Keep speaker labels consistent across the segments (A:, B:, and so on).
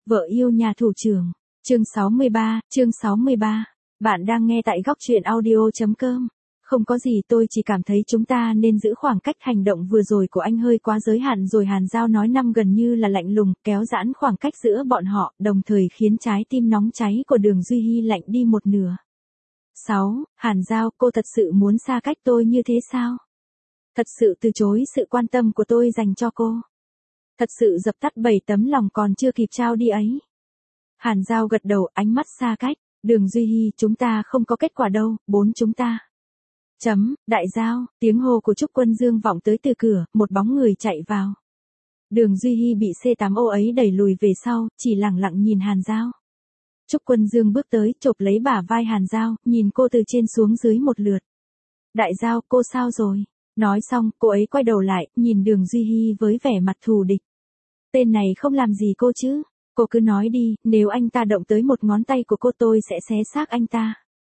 A: Vợ yêu nhà thủ trưởng. Chương 63. Bạn đang nghe tại góc truyện audio.com. Không có gì, tôi chỉ cảm thấy chúng ta nên giữ khoảng cách, hành động vừa rồi của anh hơi quá giới hạn rồi. Hàn Giao nói năm gần như là lạnh lùng, kéo giãn khoảng cách giữa bọn họ, đồng thời khiến trái tim nóng cháy của Đường Duy Hi lạnh đi một nửa. 6. Hàn Giao, cô thật sự muốn xa cách tôi như thế sao? Thật sự từ chối sự quan tâm của tôi dành cho cô? Thật sự dập tắt 7 tấm lòng còn chưa kịp trao đi ấy? Hàn Giao gật đầu, ánh mắt xa cách. Đường Duy Hi, chúng ta không có kết quả đâu, chúng ta. Đại Giao, tiếng hô của Trúc Quân Dương vọng tới từ cửa, một bóng người chạy vào. Đường Duy Hi bị C8O ấy đẩy lùi về sau, chỉ lặng lặng nhìn Hàn Giao. Trúc Quân Dương bước tới, chộp lấy bả vai Hàn Giao, nhìn cô từ trên xuống dưới một lượt. Đại Giao, cô sao rồi? Nói xong, cô ấy quay đầu lại, nhìn Đường Duy Hi với vẻ mặt thù địch. Tên này không làm gì cô chứ? Cô cứ nói đi, nếu anh ta động tới một ngón tay của cô tôi sẽ xé xác anh ta.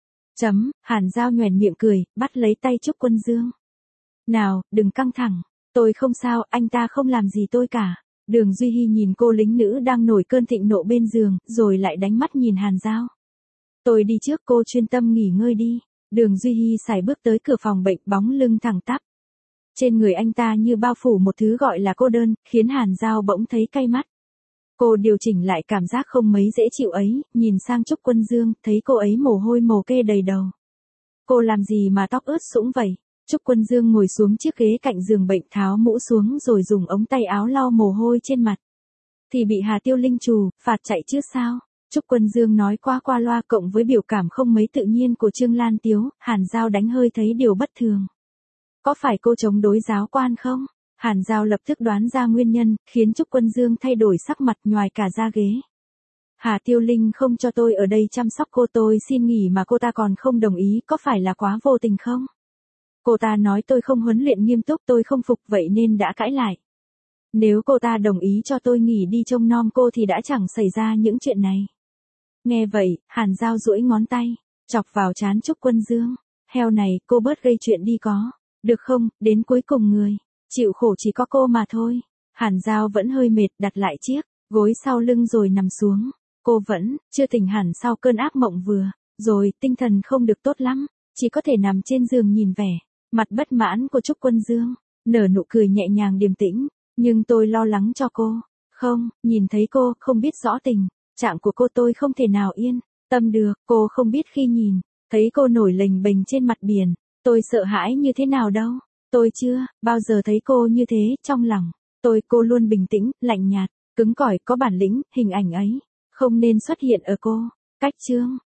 A: Hàn Giao nhoẻn miệng cười, bắt lấy tay Trúc Quân Dương. Nào, đừng căng thẳng. Tôi không sao, anh ta không làm gì tôi cả. Đường Duy Hi nhìn cô lính nữ đang nổi cơn thịnh nộ bên giường, rồi lại đánh mắt nhìn Hàn Giao. Tôi đi trước, cô chuyên tâm nghỉ ngơi đi. Đường Duy Hi sải bước tới cửa phòng bệnh, bóng lưng thẳng tắp. Trên người anh ta như bao phủ một thứ gọi là cô đơn, khiến Hàn Giao bỗng thấy cay mắt. Cô điều chỉnh lại cảm giác không mấy dễ chịu ấy, nhìn sang Trúc Quân Dương, thấy cô ấy mồ hôi mồ kê đầy đầu. Cô làm gì mà tóc ướt sũng vậy? Trúc Quân Dương ngồi xuống chiếc ghế cạnh giường bệnh, tháo mũ xuống rồi dùng ống tay áo lau mồ hôi trên mặt. Thì bị Hà Tiêu Linh trù, phạt chạy chứ sao? Trúc Quân Dương nói qua loa, cộng với biểu cảm không mấy tự nhiên của Trương Lan Tiếu, Hàn Giao đánh hơi thấy điều bất thường. Có phải cô chống đối giáo quan không? Hàn Giao lập tức đoán ra nguyên nhân, khiến Trúc Quân Dương thay đổi sắc mặt, nhoài cả ra ghế. Hà Tiêu Linh không cho tôi ở đây chăm sóc cô, tôi xin nghỉ mà cô ta còn không đồng ý, có phải là quá vô tình không? Cô ta nói tôi không huấn luyện nghiêm túc, tôi không phục, vậy nên đã cãi lại. Nếu cô ta đồng ý cho tôi nghỉ đi trông nom cô thì đã chẳng xảy ra những chuyện này. Nghe vậy, Hàn Giao duỗi ngón tay, chọc vào trán Trúc Quân Dương. Heo này, cô bớt gây chuyện đi có được không? Đến cuối cùng người chịu khổ chỉ có cô mà thôi. Hàn Giao vẫn hơi mệt, đặt lại chiếc gối sau lưng rồi nằm xuống. Cô vẫn chưa tỉnh hẳn sau cơn ác mộng vừa rồi, tinh thần không được tốt lắm, chỉ có thể nằm trên giường nhìn vẻ mặt bất mãn của Trúc Quân Dương, nở nụ cười nhẹ nhàng điềm tĩnh. Nhưng tôi lo lắng cho cô. Không, nhìn thấy cô, không biết rõ tình trạng của cô tôi không thể nào yên tâm được. Cô không biết khi nhìn thấy cô nổi lềnh bềnh trên mặt biển, tôi sợ hãi như thế nào đâu. Tôi chưa bao giờ thấy cô như thế, trong lòng cô luôn bình tĩnh, lạnh nhạt, cứng cỏi, có bản lĩnh, hình ảnh ấy không nên xuất hiện ở cô. Cách chương